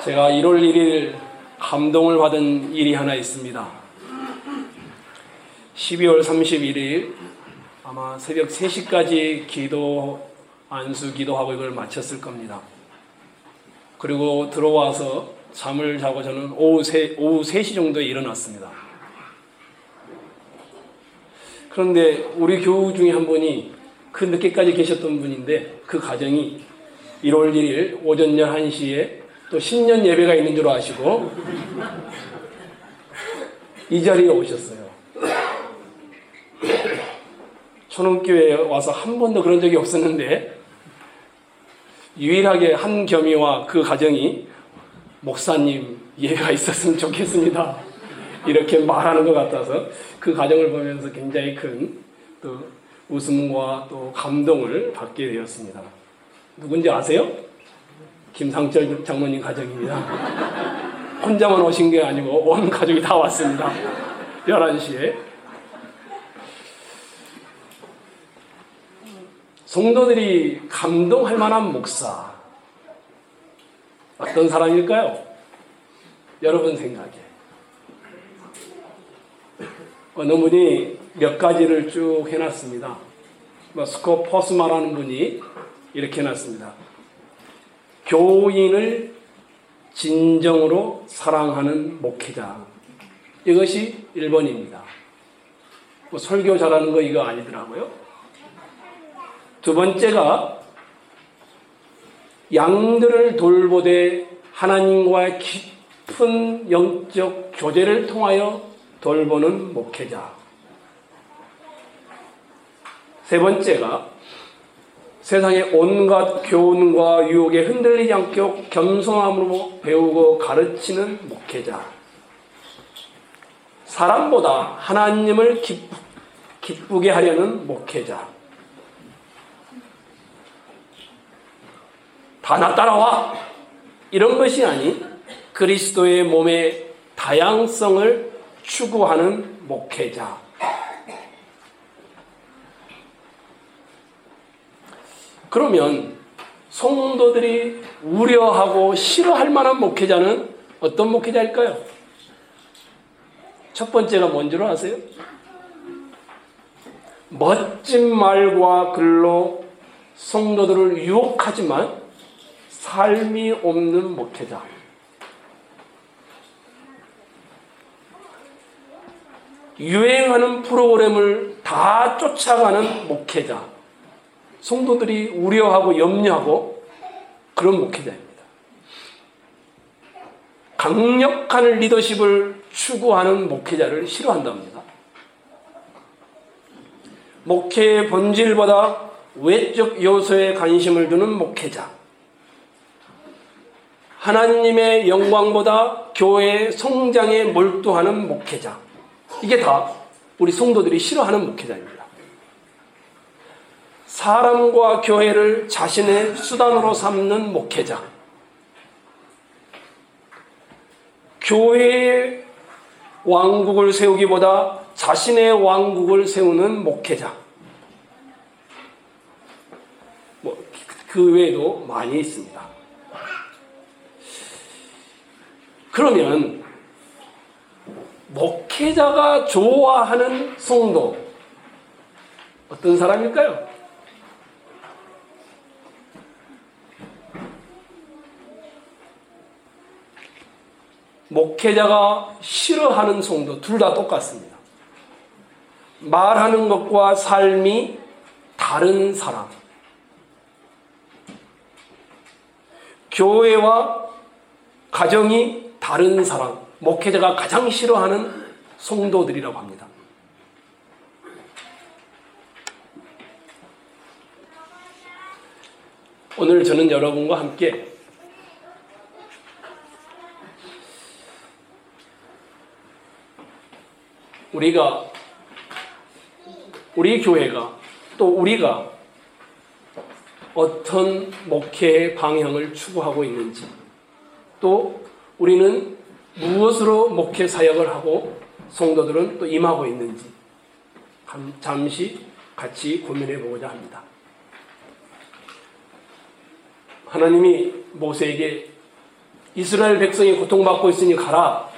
제가 1월 1일 감동을 받은 일이 하나 있습니다. 12월 31일 아마 새벽 3시까지 안수 기도하고 이걸 마쳤을 겁니다. 그리고 들어와서 잠을 자고 저는 오후 3시 정도에 일어났습니다. 그런데 우리 교우 중에 한 분이 그 늦게까지 계셨던 분인데 그 가정이 1월 1일 오전 11시에 또 신년 예배가 있는 줄 아시고 이 자리에 오셨어요. 초롱교회에 와서 한 번도 그런 적이 없었는데 유일하게 한 겸이와 그 가정이 목사님 예배가 있었으면 좋겠습니다 이렇게 말하는 것 같아서 그 가정을 보면서 굉장히 큰 또 웃음과 또 감동을 받게 되었습니다. 누군지 아세요? 김상철 장로님 가정입니다. 혼자만 오신 게 아니고 온 가족이 다 왔습니다. 11시에. 성도들이 감동할 만한 목사 어떤 사람일까요? 여러분 생각에 어느 분이 몇 가지를 쭉 해놨습니다. 스콧 포스마라는 분이 이렇게 해놨습니다. 교인을 진정으로 사랑하는 목회자. 이것이 1번입니다. 설교 잘하는 거 이거 아니더라고요. 두 번째가 양들을 돌보되 하나님과의 깊은 영적 교제를 통하여 돌보는 목회자. 세 번째가 세상의 온갖 교훈과 유혹에 흔들리지 않고 겸손함으로 배우고 가르치는 목회자. 사람보다 하나님을 기쁘게 하려는 목회자. 다 나 따라와! 이런 것이 아닌 그리스도의 몸의 다양성을 추구하는 목회자. 그러면 성도들이 우려하고 싫어할 만한 목회자는 어떤 목회자일까요? 첫 번째가 뭔 줄 아세요? 멋진 말과 글로 성도들을 유혹하지만 삶이 없는 목회자. 유행하는 프로그램을 다 쫓아가는 목회자. 성도들이 우려하고 염려하고 그런 목회자입니다. 강력한 리더십을 추구하는 목회자를 싫어한답니다. 목회의 본질보다 외적 요소에 관심을 두는 목회자. 하나님의 영광보다 교회의 성장에 몰두하는 목회자. 이게 다 우리 성도들이 싫어하는 목회자입니다. 사람과 교회를 자신의 수단으로 삼는 목회자. 교회의 왕국을 세우기보다 자신의 왕국을 세우는 목회자. 그 외에도 많이 있습니다. 그러면 목회자가 좋아하는 성도 어떤 사람일까요? 목회자가 싫어하는 성도 둘 다 똑같습니다. 말하는 것과 삶이 다른 사람. 교회와 가정이 다른 사람. 목회자가 가장 싫어하는 성도들이라고 합니다. 오늘 저는 여러분과 함께 우리 교회가 또 우리가 어떤 목회의 방향을 추구하고 있는지, 또 우리는 무엇으로 목회 사역을 하고 성도들은 또 임하고 있는지 잠시 같이 고민해 보고자 합니다. 하나님이 모세에게 이스라엘 백성이 고통받고 있으니 가라.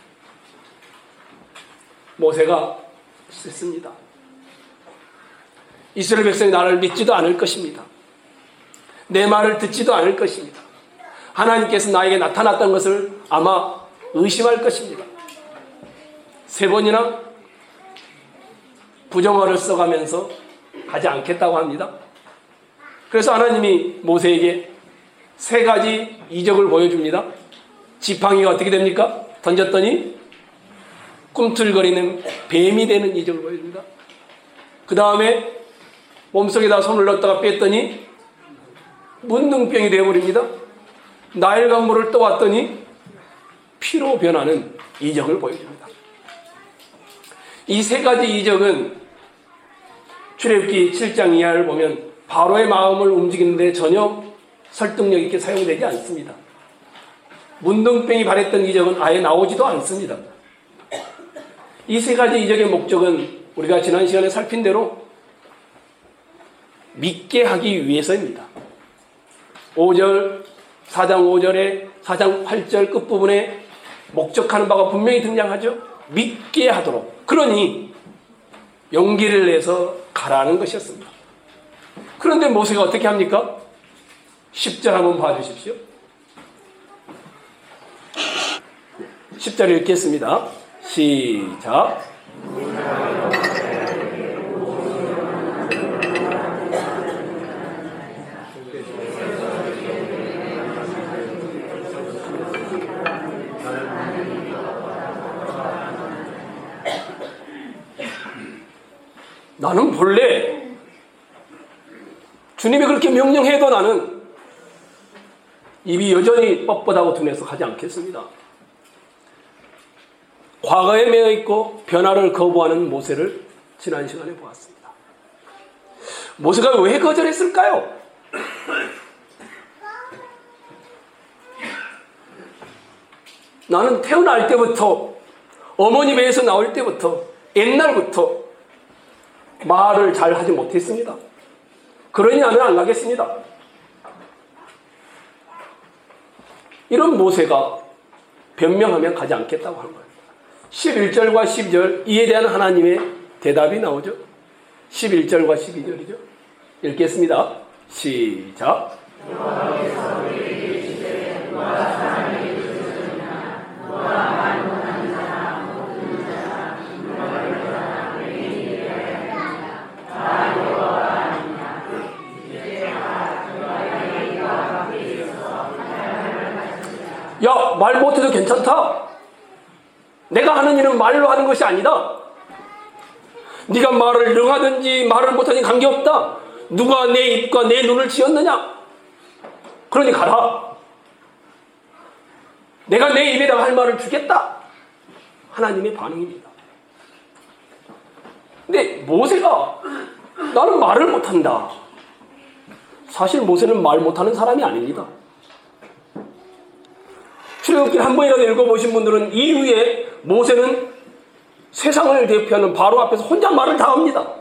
모세가 싫습니다. 이스라엘 백성이 나를 믿지도 않을 것입니다. 내 말을 듣지도 않을 것입니다. 하나님께서 나에게 나타났던 것을 아마 의심할 것입니다. 3번이나 부정어를 써가면서 하지 않겠다고 합니다. 그래서 하나님이 모세에게 3가지 이적을 보여줍니다. 지팡이가 어떻게 됩니까? 던졌더니 꿈틀거리는 뱀이 되는 이적을 보여줍니다. 그 다음에 몸속에다 손을 넣었다가 뺐더니 문둥병이 되어버립니다. 나일 강물을 떠왔더니 피로 변하는 이적을 보여줍니다. 이 3가지 이적은 출애굽기 7장 이하를 보면 바로의 마음을 움직이는데 전혀 설득력 있게 사용되지 않습니다. 문둥병이 발했던 이적은 아예 나오지도 않습니다. 이 3가지 이적의 목적은 우리가 지난 시간에 살핀 대로 믿게 하기 위해서입니다. 4장 5절에 4장 8절 끝부분에 목적하는 바가 분명히 등장하죠. 믿게 하도록. 그러니 용기를 내서 가라는 것이었습니다. 그런데 모세가 어떻게 합니까? 10절 한번 봐주십시오. 10절 읽겠습니다. 시작. 나는 본래 주님이 그렇게 명령해도 나는 입이 여전히 뻣뻣하고 둔해서 하지 않겠습니다. 과거에 매여 있고 변화를 거부하는 모세를 지난 시간에 보았습니다. 모세가 왜 거절했을까요? 나는 태어날 때부터 어머니 배에서 나올 때부터 옛날부터 말을 잘 하지 못했습니다. 그러니 나는 안 가겠습니다. 이런 모세가 변명하면 가지 않겠다고 한 거예요. 11절과 12절 이에 대한 하나님의 대답이 나오죠. 11절과 12절이죠. 읽겠습니다. 시작. 야, 말 못해도 괜찮다. 내가 하는 일은 말로 하는 것이 아니다. 네가 말을 능하든지 말을 못하든지 관계없다. 누가 내 입과 내 눈을 지었느냐? 그러니 가라. 내가 내 입에다가 할 말을 주겠다. 하나님의 반응입니다. 근데 모세가 나는 말을 못한다. 사실 모세는 말 못하는 사람이 아닙니다. 출애굽기 한 번이라도 읽어보신 분들은 이후에 모세는 세상을 대표하는 바로 앞에서 혼자 말을 다 합니다.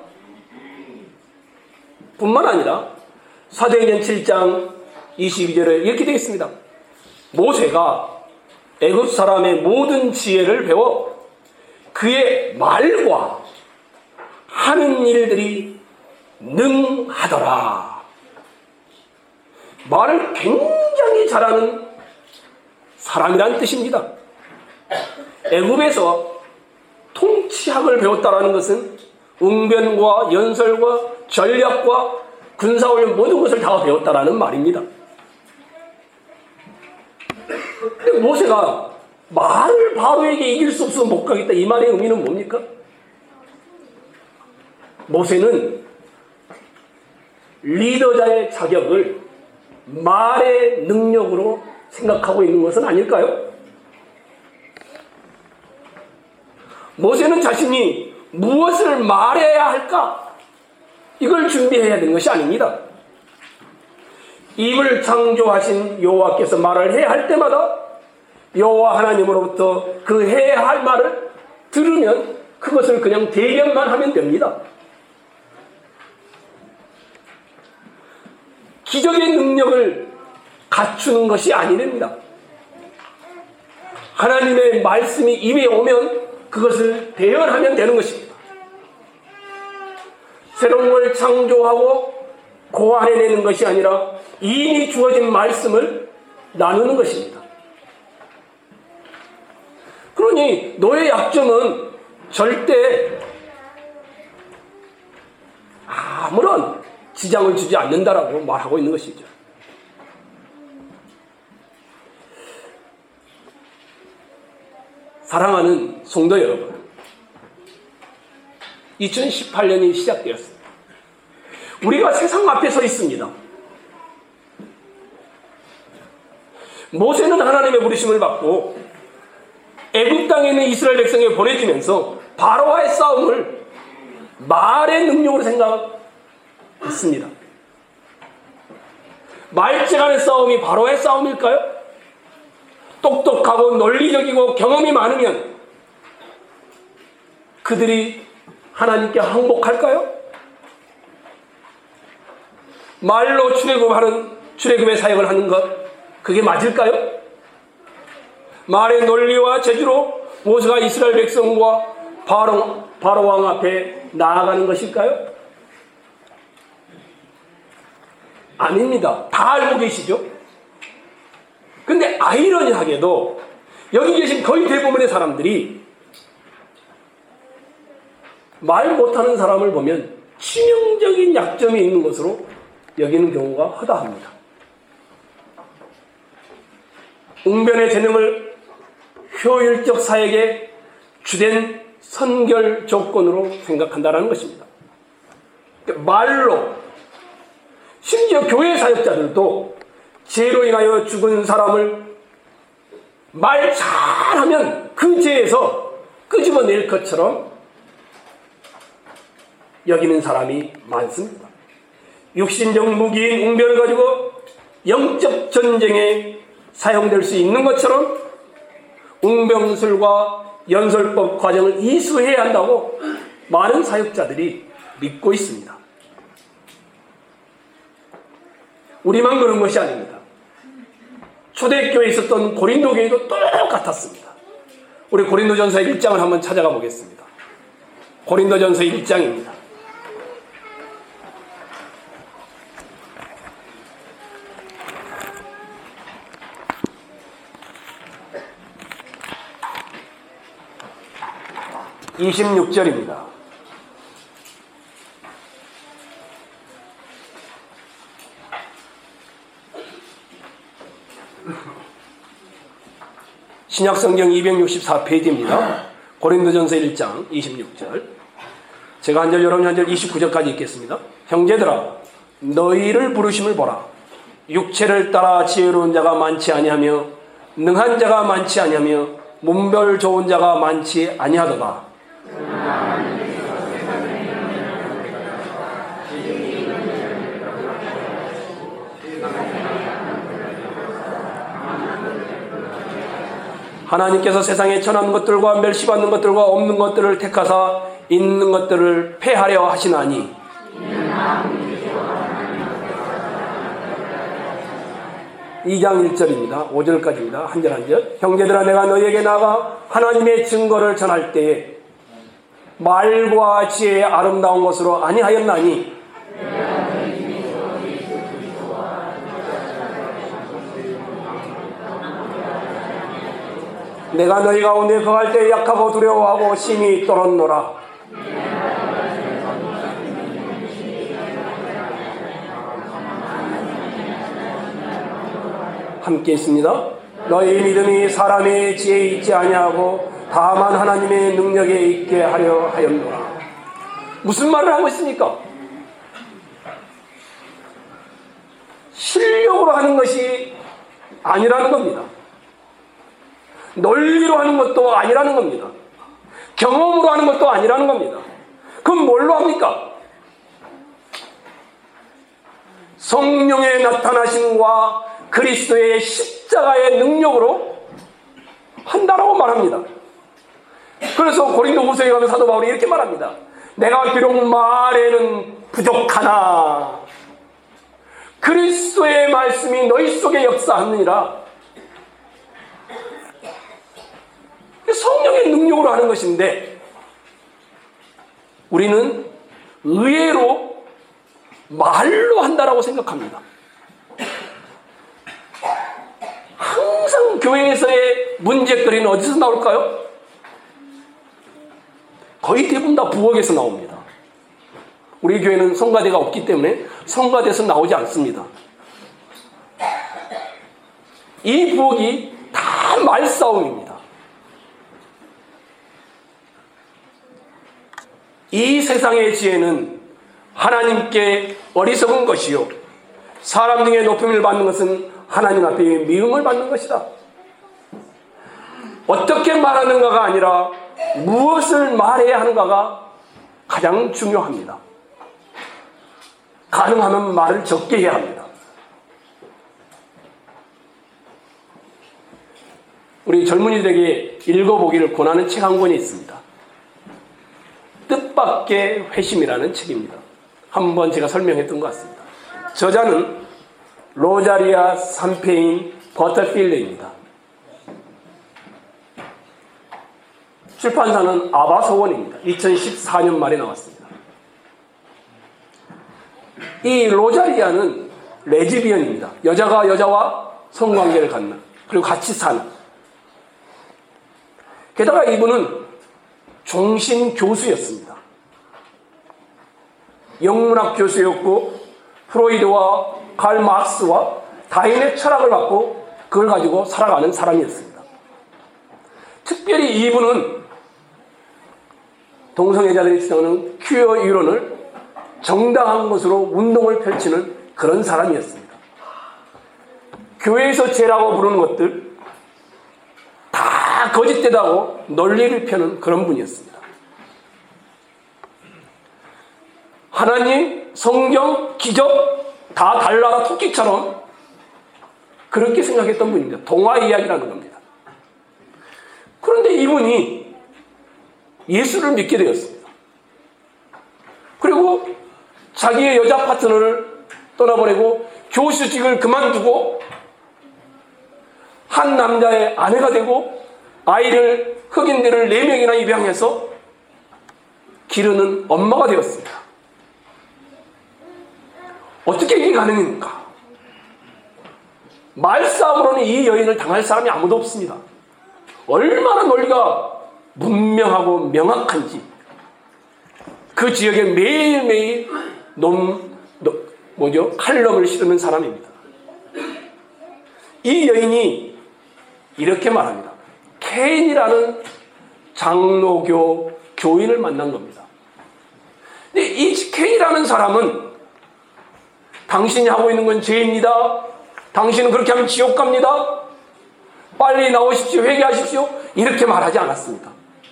뿐만 아니라 사도행전 7장 22절에 이렇게 되어 있습니다. 모세가 애굽 사람의 모든 지혜를 배워 그의 말과 하는 일들이 능하더라. 말을 굉장히 잘하는 사람이란 뜻입니다. 애굽에서 통치학을 배웠다라는 것은 웅변과 연설과 전략과 군사훈련 모든 것을 다 배웠다라는 말입니다. 근데 모세가 말을 바로에게 이길 수 없어서 못 가겠다 이 말의 의미는 뭡니까? 모세는 리더자의 자격을 말의 능력으로 생각하고 있는 것은 아닐까요? 모세는 자신이 무엇을 말해야 할까? 이걸 준비해야 되는 것이 아닙니다. 입을 창조하신 여호와께서 말을 해야 할 때마다 여호와 하나님으로부터 그 해야 할 말을 들으면 그것을 그냥 대변만 하면 됩니다. 기적의 능력을 갖추는 것이 아니랍니다. 하나님의 말씀이 입에 오면 그것을 대언하면 되는 것입니다. 새로운 걸 창조하고 고안해내는 것이 아니라 이미 주어진 말씀을 나누는 것입니다. 그러니 너의 약점은 절대 아무런 지장을 주지 않는다라고 말하고 있는 것이죠. 사랑하는 성도 여러분, 2018년이 시작되었습니다. 우리가 세상 앞에 서 있습니다. 모세는 하나님의 부르심을 받고 애굽 땅에 있는 이스라엘 백성에 보내주면서 바로와의 싸움을 말의 능력으로 생각했습니다. 말재간의 싸움이 바로와의 싸움일까요? 똑똑하고 논리적이고 경험이 많으면 그들이 하나님께 항복할까요? 말로 출애굽의 사역을 하는 것, 그게 맞을까요? 말의 논리와 재주로 모세가 이스라엘 백성과 바로 왕 앞에 나아가는 것일까요? 아닙니다. 다 알고 계시죠? 근데 아이러니하게도 여기 계신 거의 대부분의 사람들이 말 못하는 사람을 보면 치명적인 약점이 있는 것으로 여기는 경우가 허다합니다. 웅변의 재능을 효율적 사역의 주된 선결 조건으로 생각한다는 것입니다. 말로, 심지어 교회 사역자들도 죄로 인하여 죽은 사람을 말 잘하면 그 죄에서 끄집어낼 것처럼 여기는 사람이 많습니다. 육신적 무기인 웅변을 가지고 영적 전쟁에 사용될 수 있는 것처럼 웅변술과 연설법 과정을 이수해야 한다고 많은 사역자들이 믿고 있습니다. 우리만 그런 것이 아닙니다. 초대교회에 있었던 고린도 교회도 똑같았습니다. 우리 고린도전서 1장을 한번 찾아가 보겠습니다. 고린도전서 1장입니다. (26절입니다) 신약성경 264페이지입니다. 고린도전서 1장 26절. 제가 한 절, 여러분이 한 절, 29절까지 읽겠습니다. 형제들아, 너희를 부르심을 보라. 육체를 따라 지혜로운 자가 많지 아니하며 능한 자가 많지 아니하며 문별 좋은 자가 많지 아니하도다. 하나님께서 세상에 천한 것들과 멸시받는 것들과 없는 것들을 택하사 있는 것들을 폐하려 하시나니 (2장 1절입니다. 5절까지입니다. 한 절 한 절. 형제들아, 내가 너희에게 나가 하나님의 증거를 전할 때에 말과 지혜의 아름다운 것으로 아니하였나니 내가 너희 가운데 거할 때 약하고 두려워하고 심히 떨었노라. 함께 있습니다. 너희 믿음이 사람의 지혜에 있지 아니하고 다만 하나님의 능력에 있게 하려 하였노라. 무슨 말을 하고 있습니까? 실력으로 하는 것이 아니라는 겁니다. 논리로 하는 것도 아니라는 겁니다. 경험으로 하는 것도 아니라는 겁니다. 그럼 뭘로 합니까? 성령의 나타나심과 그리스도의 십자가의 능력으로 한다라고 말합니다. 그래서 고린도후서에 가면 사도 바울이 이렇게 말합니다. 내가 비록 말에는 부족하나 그리스도의 말씀이 너희 속에 역사하느니라. 하는 것인데 우리는 의외로 말로 한다라고 생각합니다. 항상 교회에서의 문제거리는 어디서 나올까요? 거의 대부분 다 부엌에서 나옵니다. 우리 교회는 성가대가 없기 때문에 성가대에서 나오지 않습니다. 이 부엌이 다 말싸움입니다. 이 세상의 지혜는 하나님께 어리석은 것이요 사람 중에 높임을 받는 것은 하나님 앞에 미움을 받는 것이다. 어떻게 말하는가가 아니라 무엇을 말해야 하는가가 가장 중요합니다. 가능하면 말을 적게 해야 합니다. 우리 젊은이들에게 읽어보기를 권하는 책 한 권이 있습니다. 뜻밖의 회심이라는 책입니다. 한번 제가 설명했던 것 같습니다. 저자는 로자리아 삼페인 버터필드입니다. 출판사는 아바소원입니다. 2014년 말에 나왔습니다. 이 로자리아는 레즈비언입니다. 여자가 여자와 성관계를 갖는, 그리고 같이 사는. 게다가 이분은 종신 교수였습니다. 영문학 교수였고 프로이드와 칼 막스와 다인의 철학을 갖고 그걸 가지고 살아가는 사람이었습니다. 특별히 이분은 동성애자들이 주장하는 퀴어 이론을 정당한 것으로 운동을 펼치는 그런 사람이었습니다. 교회에서 죄라고 부르는 것들 다 거짓되다고 논리를 펴는 그런 분이었습니다. 하나님, 성경, 기적 다 달나라 토끼처럼 그렇게 생각했던 분입니다. 동화 이야기라는 겁니다. 그런데 이분이 예수를 믿게 되었습니다. 그리고 자기의 여자 파트너를 떠나보내고 교수직을 그만두고 한 남자의 아내가 되고 아이를 흑인들을 4명이나 입양해서 기르는 엄마가 되었습니다. 어떻게 이게 가능합니까? 말싸움으로는 이 여인을 당할 사람이 아무도 없습니다. 얼마나 논리가 문명하고 명확한지 그 지역에 매일매일 칼럼을 실으는 사람입니다. 이 여인이 이렇게 말합니다. 케인이라는 장로교 교인을 만난 겁니다. 근데 이 케인이라는 사람은 당신이 하고 있는 건 죄입니다. 당신은 그렇게 하면 지옥 갑니다. 빨리 나오십시오. 회개하십시오. 이렇게 말하지 않았습니다.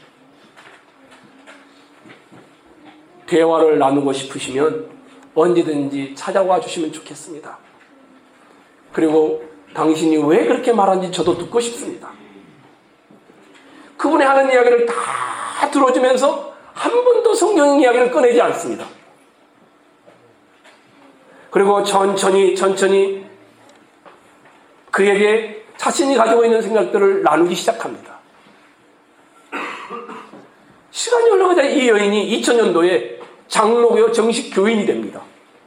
대화를 나누고 싶으시면 언제든지 찾아와 주시면 좋겠습니다. 그리고 당신이 왜 그렇게 말하는지 저도 듣고 싶습니다. 그분이 하는 이야기를 다 들어주면서 한 번도 성경 이야기를 꺼내지 않습니다. 그리고 천천히 그에게 자신이 가지고 있는 생각들을 나누기 시작합니다. 시간이 흘러가자 이 여인이 2000년도에 장로교 정식 교인이 됩니다.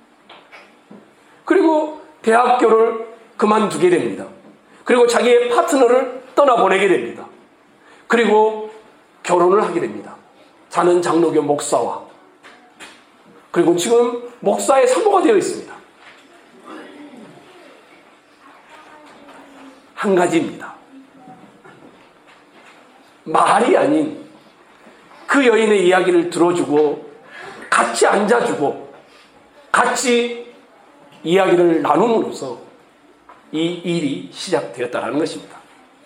그리고 대학교를 그만두게 됩니다. 그리고 자기의 파트너를 떠나보내게 됩니다. 그리고 결혼을 하게 됩니다. 자는 장로교 목사와. 그리고 지금 목사의 사모가 되어 있습니다. 한 가지입니다. 말이 아닌 그 여인의 이야기를 들어주고 같이 앉아주고 같이 이야기를 나눔으로써 이 일이 시작되었다는 것입니다.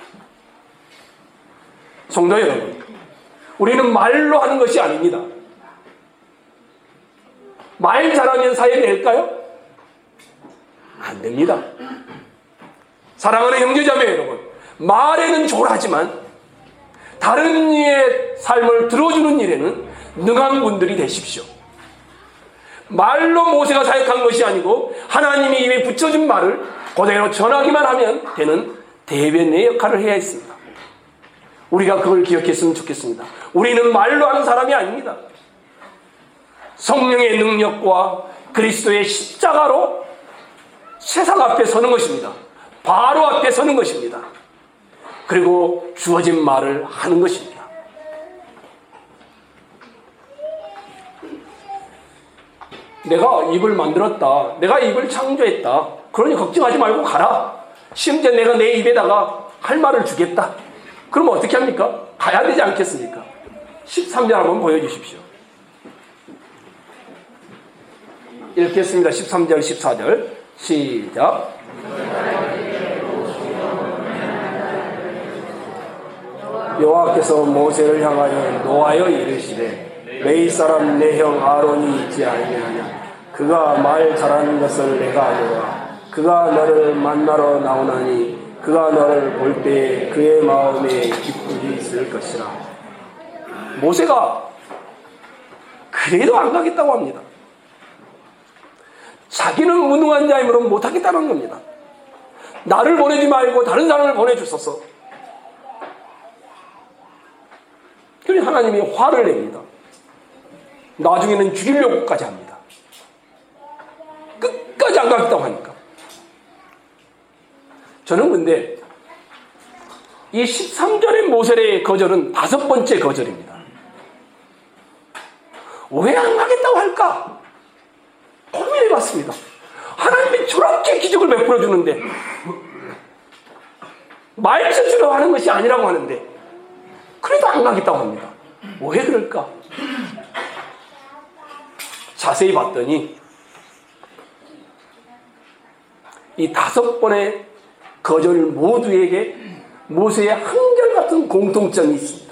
성도 여러분, 우리는 말로 하는 것이 아닙니다. 말 잘하면 사회 될까요? 안 됩니다. 사랑하는 형제자매 여러분, 말에는 조라하지만 다른 이의 삶을 들어주는 일에는 능한 분들이 되십시오. 말로 모세가 사역한 것이 아니고 하나님이 입에 붙여준 말을 그대로 전하기만 하면 되는 대변의 역할을 해야 했습니다. 우리가 그걸 기억했으면 좋겠습니다. 우리는 말로 하는 사람이 아닙니다. 성령의 능력과 그리스도의 십자가로 세상 앞에 서는 것입니다. 바로 앞에 서는 것입니다. 그리고 주어진 말을 하는 것입니다. 내가 입을 만들었다. 내가 입을 창조했다. 그러니 걱정하지 말고 가라. 심지어 내가 내 입에다가 할 말을 주겠다. 그럼 어떻게 합니까? 가야 되지 않겠습니까? 13절 한번 보여주십시오. 읽겠습니다. 13절, 14절. 시작. 여호와께서 모세를 향하여 노하여 이르시되 레위 사람 내 형 아론이 있지 아니하냐. 그가 말 잘하는 것을 내가 아노라. 그가 너를 만나러 나오나니 그가 너를 볼 때에 그의 마음에 기쁨이 있을 것이라. 모세가 그래도 안 가겠다고 합니다. 자기는 무능한 자이므로 못하겠다는 겁니다. 나를 보내지 말고 다른 사람을 보내주소서. 그러니 하나님이 화를 냅니다. 나중에는 죽이려고까지 합니다. 끝까지 안 가겠다고 하니까. 저는 근데 이 13절의 모세의 거절은 5번째 거절입니다. 왜 안 가겠다고 할까? 고민해봤습니다. 하나님이 저렇게 기적을 베풀어 주는데 말씀처럼 하는 것이 아니라고 하는데 그래도 안 가겠다고 합니다. 왜 그럴까? 자세히 봤더니 이 5번의 거절 모두에게 모세의 한결같은 공통점이 있습니다.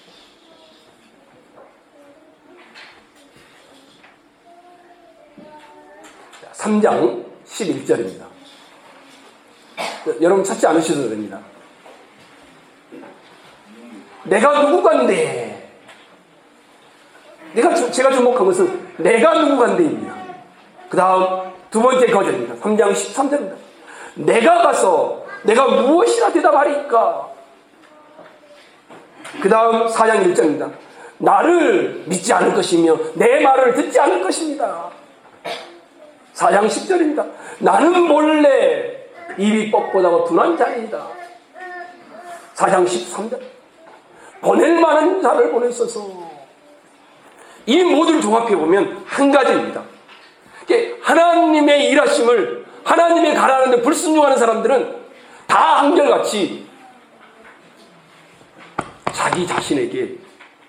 3장 11절입니다. 여러분 찾지 않으셔도 됩니다. 내가 누구간데, 제가 주목한 것은 내가 누구간데입니다. 그 다음 2번째 거절입니다. 3장 13절입니다. 내가 가서 내가 무엇이라 대답하리까? 그 다음 4장 1절입니다. 나를 믿지 않을 것이며 내 말을 듣지 않을 것입니다. 4장 10절입니다. 나는 몰래 입이 뻣뻣하고 둔한 자이다. 4장 13절. 보낼 만한 자를 보냈어서. 이 모두를 종합해보면 한 가지입니다. 하나님의 일하심을, 하나님의 가라는데 불순종하는 사람들은 다 한결같이 자기 자신에게,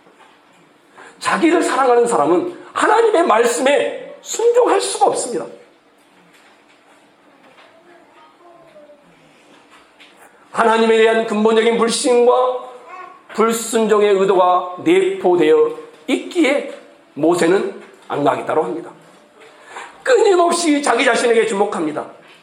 자기를 사랑하는 사람은 하나님의 말씀에 순종할 수가 없습니다. 하나님에 대한 근본적인 불신과 불순종의 의도가 내포되어 있기에 모세는 안 가겠다고 합니다. 끊임없이 자기 자신에게 주목합니다.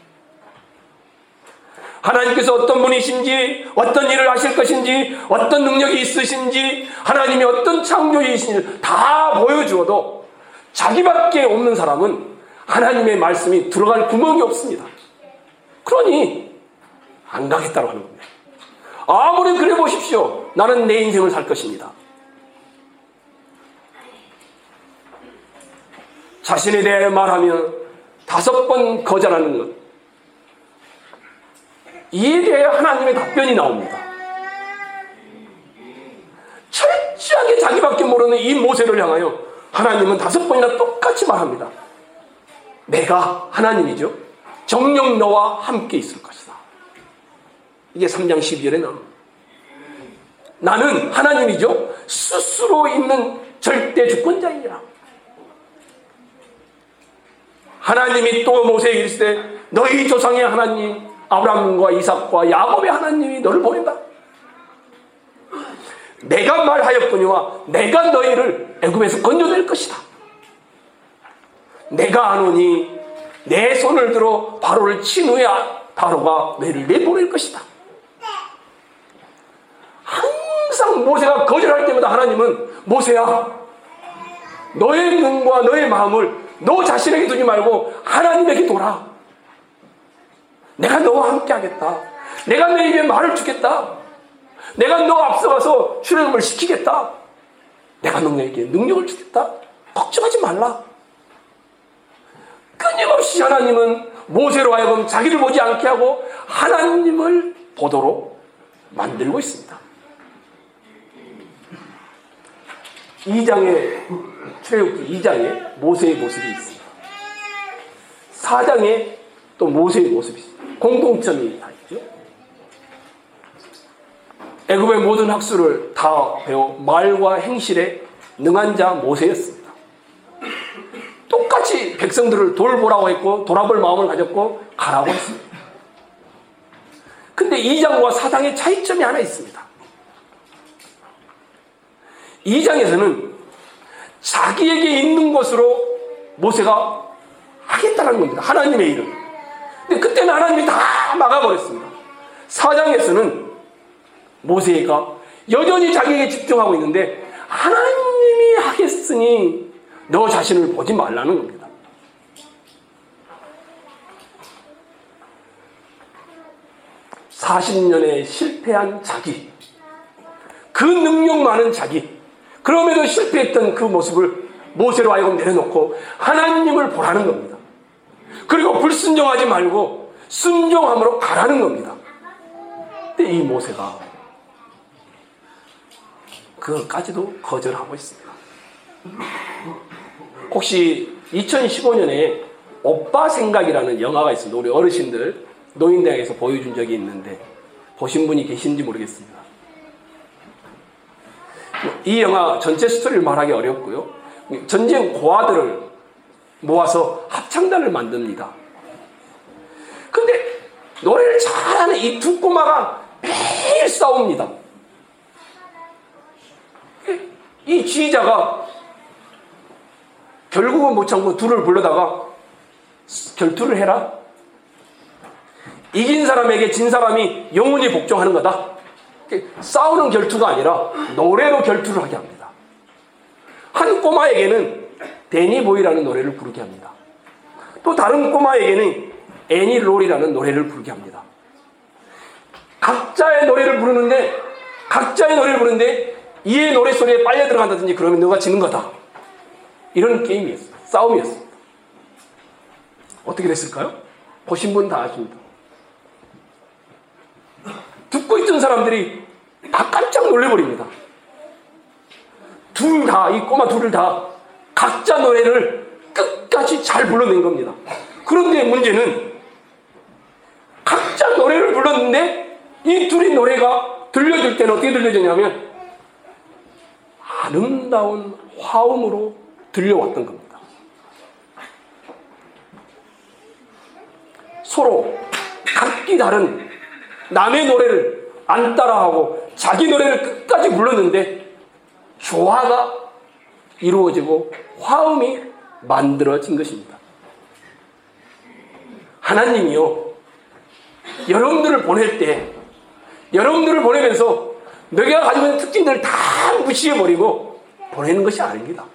하나님께서 어떤 분이신지, 어떤 일을 하실 것인지, 어떤 능력이 있으신지, 하나님이 어떤 창조이신지 다 보여주어도 자기밖에 없는 사람은 하나님의 말씀이 들어갈 구멍이 없습니다. 그러니 안 가겠다고 하는 겁니다. 아무리 그래 보십시오. 나는 내 인생을 살 것입니다. 자신에 대해 말하며 5번 거절하는 것. 이에 대해 하나님의 답변이 나옵니다. 철저하게 자기밖에 모르는 이 모세를 향하여 하나님은 5번이나 똑같이 말합니다. 내가 하나님이죠. 정녕 너와 함께 있을 것이다. 이게 3장 12절에 나옵니다. 나는 하나님이죠. 스스로 있는 절대 주권자이니라. 하나님이 또 모세에게 이르시되 너희 조상의 하나님 아브라함과 이삭과 야곱의 하나님이 너를 보낸다. 내가 말하였거니와 내가 너희를 애굽에서 건져낼 것이다. 내가 하노니 내 손을 들어 바로를 친 후에 바로가 너희를 내보낼 것이다. 항상 모세가 거절할 때마다 하나님은 모세야, 너의 눈과 너의 마음을 너 자신에게 두지 말고 하나님에게 둬라. 내가 너와 함께 하겠다. 내가 내 입에 말을 주겠다. 내가 너 앞서가서 출애굽을 시키겠다. 내가 너에게 능력을 주겠다. 걱정하지 말라. 끊임없이 하나님은 모세로 하여금 자기를 보지 않게 하고 하나님을 보도록 만들고 있습니다. 출애굽기 2장에 모세의 모습이 있습니다. 4장에 또 모세의 모습이 있습니다. 공통점이 다 있죠. 애굽의 모든 학술을 다 배워 말과 행실에 능한 자 모세였습니다. 똑같이 백성들을 돌보라고 했고 돌아볼 마음을 가졌고 가라고 했습니다. 근데 2장과 4장의 차이점이 하나 있습니다. 2장에서는 자기에게 있는 것으로 모세가 하겠다는 겁니다. 하나님의 일을. 근데 그때는 하나님이 다 막아버렸습니다. 4장에서는 모세가 여전히 자기에게 집중하고 있는데 하나님이 하겠으니 너 자신을 보지 말라는 겁니다. (40년에) 실패한 자기, 그 능력 많은 자기, 그럼에도 실패했던 그 모습을 모세로 하여금 내려놓고 하나님을 보라는 겁니다. 그리고 불순종하지 말고 순종함으로 가라는 겁니다. 근데 이 모세가 그것까지도 거절하고 있습니다. 혹시 2015년에 오빠 생각이라는 영화가 있습니다. 우리 어르신들 노인대학에서 보여준 적이 있는데 보신 분이 계신지 모르겠습니다. 이 영화 전체 스토리를 말하기 어렵고요. 전쟁 고아들을 모아서 합창단을 만듭니다. 근데 노래를 잘하는 이 두 꼬마가 매일 싸웁니다. 이 지휘자가 결국은 못 참고 둘을 불러다가 결투를 해라. 이긴 사람에게 진 사람이 영원히 복종하는 거다. 싸우는 결투가 아니라 노래로 결투를 하게 합니다. 한 꼬마에게는 데니보이라는 노래를 부르게 합니다. 또 다른 꼬마에게는 애니롤이라는 노래를 부르게 합니다. 각자의 노래를 부르는데 이의 노래소리에 빨려 들어간다든지 그러면 너가 지는 거다. 이런 게임이었어요. 싸움이었습니다. 어떻게 됐을까요? 보신 분 다 아십니다. 듣고 있던 사람들이 다 깜짝 놀래버립니다. 이 꼬마 둘을 다 각자 노래를 끝까지 잘 불러낸 겁니다. 그런데 문제는 각자 노래를 불렀는데 이 둘이 노래가 들려줄 때는 어떻게 들려졌냐면 아름다운 화음으로 들려왔던 겁니다. 서로 각기 다른 남의 노래를 안 따라하고 자기 노래를 끝까지 불렀는데 조화가 이루어지고 화음이 만들어진 것입니다. 하나님이요, 여러분들을 보낼 때 여러분들을 보내면서 너희가 가지고 있는 특징들을 다 무시해버리고 보내는 것이 아닙니다.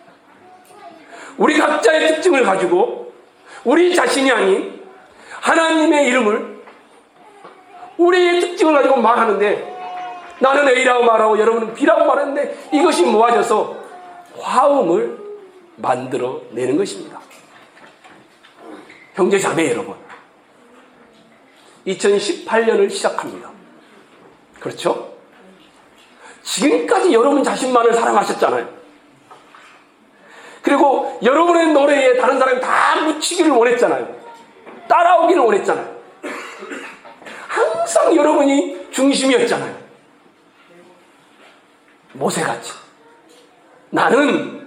우리 각자의 특징을 가지고 우리 자신이 아닌 하나님의 이름을, 우리의 특징을 가지고 말하는데 나는 A라고 말하고 여러분은 B라고 말하는데 이것이 모아져서 화음을 만들어내는 것입니다. 형제 자매 여러분, 2018년을 시작합니다. 그렇죠? 지금까지 여러분 자신만을 사랑하셨잖아요. 그리고 여러분의 노래에 다른 사람이 다 묻히기를 원했잖아요. 따라오기를 원했잖아요. 항상 여러분이 중심이었잖아요. 모세같이 나는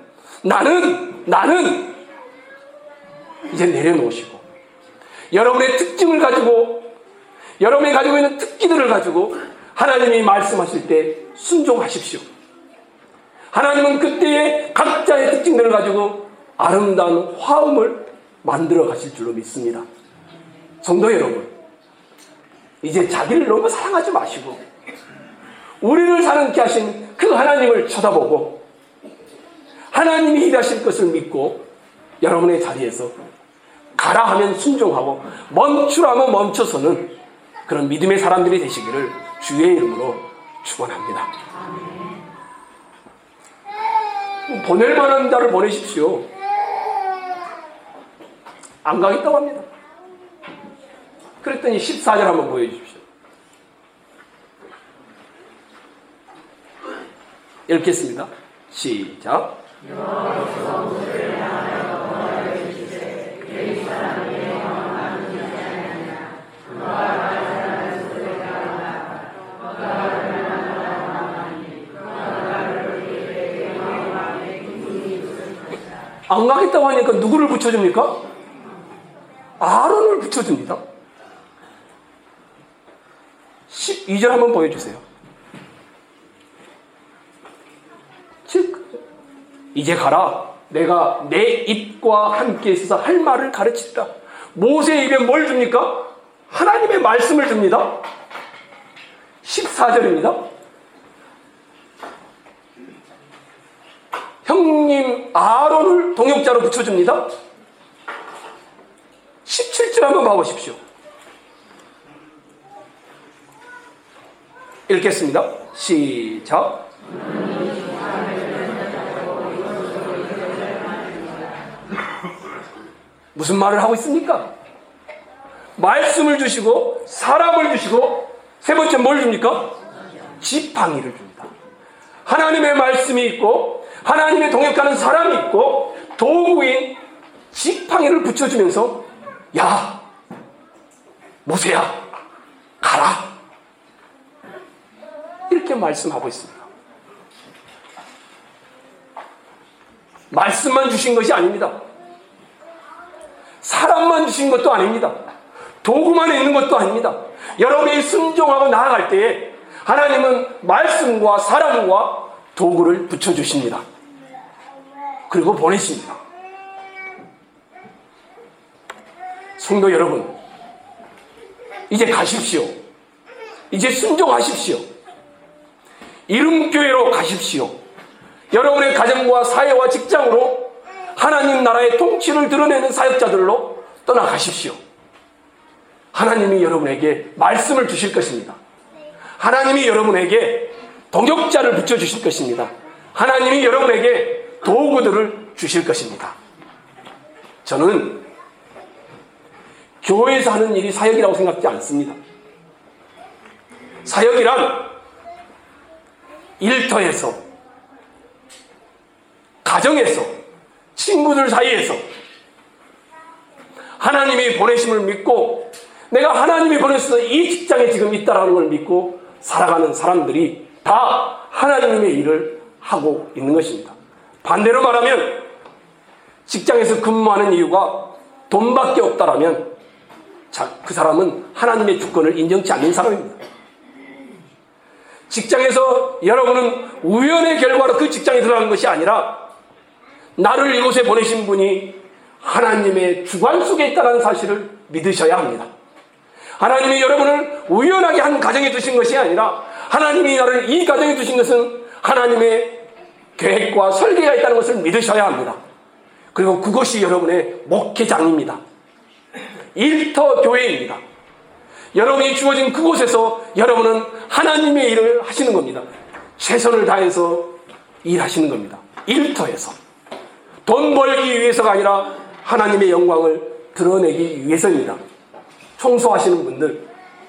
이제 내려놓으시고 여러분의 특징을 가지고 여러분이 가지고 있는 특기들을 가지고 하나님이 말씀하실 때 순종하십시오. 하나님은 그때의 각자의 특징들을 가지고 아름다운 화음을 만들어 가실 줄로 믿습니다. 성도 여러분, 이제 자기를 너무 사랑하지 마시고 우리를 사랑케 하신 그 하나님을 쳐다보고 하나님이 일하실 것을 믿고 여러분의 자리에서 가라 하면 순종하고 멈추라면 멈춰서는 그런 믿음의 사람들이 되시기를 주의 이름으로 축원합니다. 보낼 만한 자를 보내십시오. 안 가겠다고 합니다. 그랬더니 14절 한번 보여주십시오. 읽겠습니다. 시작. 안 가겠다고 하니까 누구를 붙여줍니까? 아론을 붙여줍니다. 12절 한번 보여주세요. 즉 이제 가라. 내가 내 입과 함께 있어서 할 말을 가르치리라. 모세의 입에 뭘 줍니까? 하나님의 말씀을 줍니다. 14절입니다. 형님 아론을 동역자로 붙여줍니다. 17절 한번 봐보십시오. 읽겠습니다. 시작. 무슨 말을 하고 있습니까? 말씀을 주시고 사람을 주시고 세 번째 뭘 줍니까? 지팡이를 줍니다. 하나님의 말씀이 있고 하나님의 동역하는 사람이 있고 도구인 지팡이를 붙여주면서 야 모세야 가라 이렇게 말씀하고 있습니다. 말씀만 주신 것이 아닙니다. 사람만 주신 것도 아닙니다. 도구만 있는 것도 아닙니다. 여러분이 순종하고 나아갈 때에 하나님은 말씀과 사람과 도구를 붙여주십니다. 그리고 보내십니다. 성도 여러분, 이제 가십시오. 이제 순종하십시오. 이름교회로 가십시오. 여러분의 가정과 사회와 직장으로 하나님 나라의 통치를 드러내는 사역자들로 떠나가십시오. 하나님이 여러분에게 말씀을 주실 것입니다. 하나님이 여러분에게 동역자를 붙여주실 것입니다. 하나님이 여러분에게 도구들을 주실 것입니다. 저는 교회에서 하는 일이 사역이라고 생각하지 않습니다. 사역이란 일터에서, 가정에서, 친구들 사이에서 하나님이 보내심을 믿고 내가 하나님이 보내서 이 직장에 지금 있다는 걸 믿고 살아가는 사람들이 다 하나님의 일을 하고 있는 것입니다. 반대로 말하면 직장에서 근무하는 이유가 돈밖에 없다라면 그 사람은 하나님의 주권을 인정치 않는 사람입니다. 직장에서 여러분은 우연의 결과로 그 직장에 들어가는 것이 아니라 나를 이곳에 보내신 분이 하나님의 주관 속에 있다는 사실을 믿으셔야 합니다. 하나님이 여러분을 우연하게 한 가정에 두신 것이 아니라 하나님이 나를 이 가정에 두신 것은 하나님의 계획과 설계가 있다는 것을 믿으셔야 합니다. 그리고 그것이 여러분의 목회장입니다. 일터 교회입니다. 여러분이 주어진 그곳에서 여러분은 하나님의 일을 하시는 겁니다. 최선을 다해서 일하시는 겁니다. 일터에서. 돈 벌기 위해서가 아니라 하나님의 영광을 드러내기 위해서입니다. 청소하시는 분들,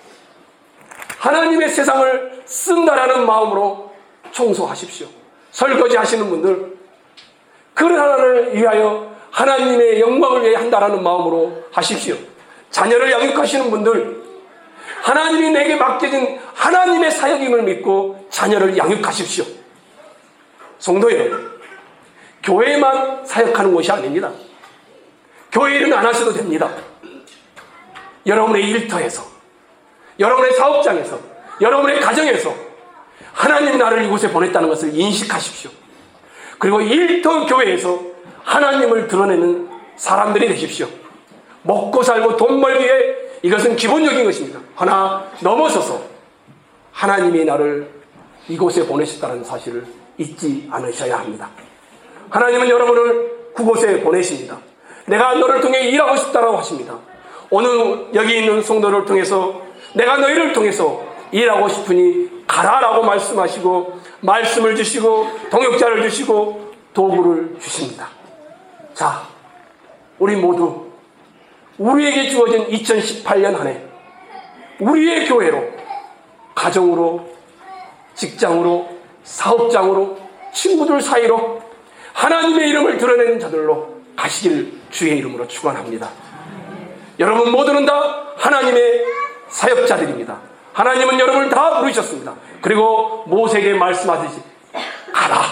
하나님의 세상을 쓴다라는 마음으로 청소하십시오. 설거지 하시는 분들, 그 하나를 위하여 하나님의 영광을 위해 한다라는 마음으로 하십시오. 자녀를 양육하시는 분들, 하나님이 내게 맡겨진 하나님의 사역임을 믿고 자녀를 양육하십시오. 성도 여러분, 교회만 사역하는 것이 아닙니다. 교회 일은 안 하셔도 됩니다. 여러분의 일터에서, 여러분의 사업장에서, 여러분의 가정에서 하나님 나를 이곳에 보냈다는 것을 인식하십시오. 그리고 일터 교회에서 하나님을 드러내는 사람들이 되십시오. 먹고 살고 돈 벌기에 이것은 기본적인 것입니다. 하나 넘어서서 하나님이 나를 이곳에 보내셨다는 사실을 잊지 않으셔야 합니다. 하나님은 여러분을 그곳에 보내십니다. 내가 너를 통해 일하고 싶다라고 하십니다. 오늘 여기 있는 성도를 통해서 내가 너희를 통해서 일하고 싶으니 가라라고 말씀하시고 말씀을 주시고 동역자를 주시고 도구를 주십니다. 자, 우리 모두 우리에게 주어진 2018년 한 해 우리의 교회로, 가정으로, 직장으로, 사업장으로, 친구들 사이로 하나님의 이름을 드러내는 자들로 가시길 주의 이름으로 축원합니다. 여러분 모두는 다 하나님의 사역자들입니다. 하나님은 여러분을 다 부르셨습니다. 그리고 모세에게 말씀하듯이 가라.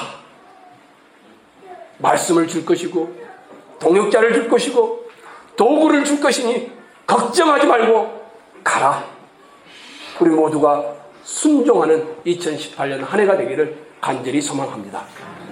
말씀을 줄 것이고 동역자를 줄 것이고 도구를 줄 것이니 걱정하지 말고 가라. 우리 모두가 순종하는 2018년 한 해가 되기를 간절히 소망합니다.